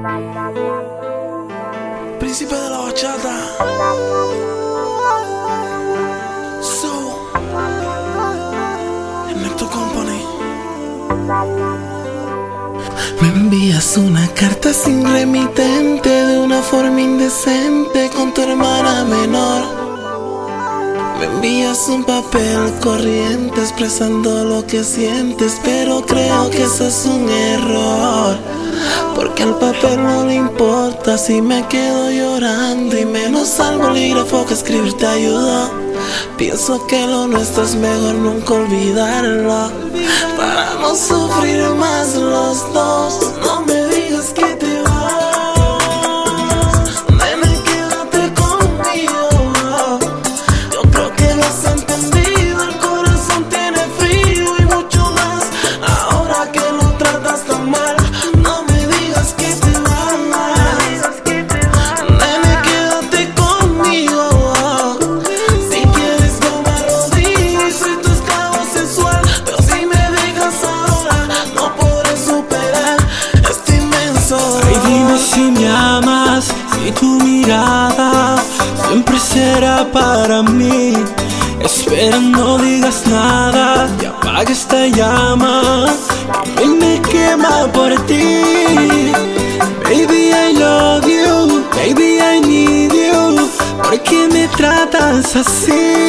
Príncipe de la bachata. Nectar Company. Me envías una carta sin remitente de una forma indecente con tu hermana menor. Me envías un papel corriente expresando lo que sientes, pero creo que eso es un error, porque al papel no le importa si me quedo llorando, y menos al bolígrafo que escribir te ayudó. Pienso que lo nuestro es mejor nunca olvidarlo, para no sufrir más los dos. No me digas que te vas, nene, quédate conmigo. Yo creo que lo has entendido, el corazón tiene frío y mucho más ahora que lo tratas tan mal. No me digas que te vas, nene, quédate conmigo. Si quieres yo me arrodillo y soy tu esclavo sensual, pero si me dejas ahora no podré superar este inmenso. Ay, dime si me amas, si tu mirada siempre será para mí. Espera, no digas nada y apaga esta llama que me quema por ti. Baby, I love you, baby, I need you. ¿Por qué me tratas así?